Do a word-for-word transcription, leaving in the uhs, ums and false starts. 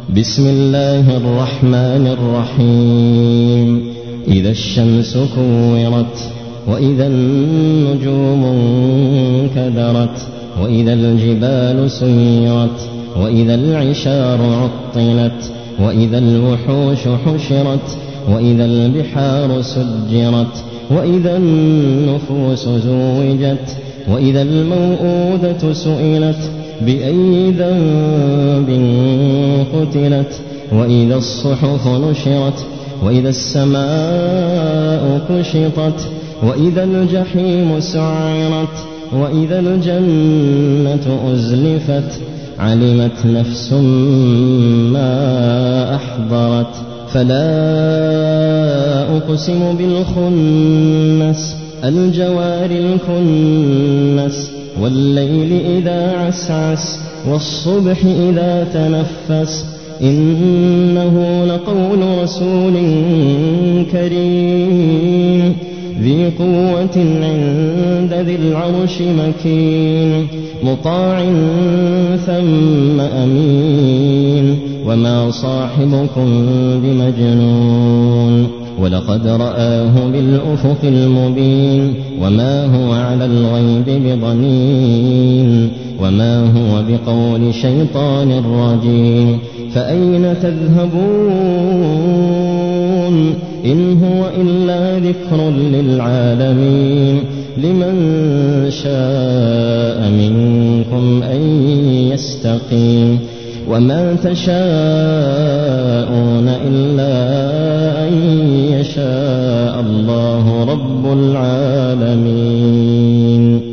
بسم الله الرحمن الرحيم إذا الشمس كورت وإذا النجوم انكدرت وإذا الجبال سيرت وإذا العشار عطلت وإذا الوحوش حشرت وإذا البحار سجرت وإذا النفوس زوجت وإذا الموءودة سئلت بأي ذنب قتلت وإذا الصحف نشرت وإذا السماء كشطت وإذا الجحيم سعرت وإذا الجنة أزلفت علمت نفس ما أحضرت فلا أقسم بالخنس الجوار الكنس والليل إذا عسعس والصبح إذا تنفس إنه لقول رسول كريم ذي قوة عند ذي العرش مكين مطاع ثم أمين وما صاحبكم بمجنون ولقد رآه بالأفق المبين وما هو على الغيب بضنين وما هو بقول شيطان رجيم فأين تذهبون إن هو إلا ذكر للعالمين لمن شاء منكم أن يستقيم وما تشاءون إلا أن يشاء الله رب العالمين.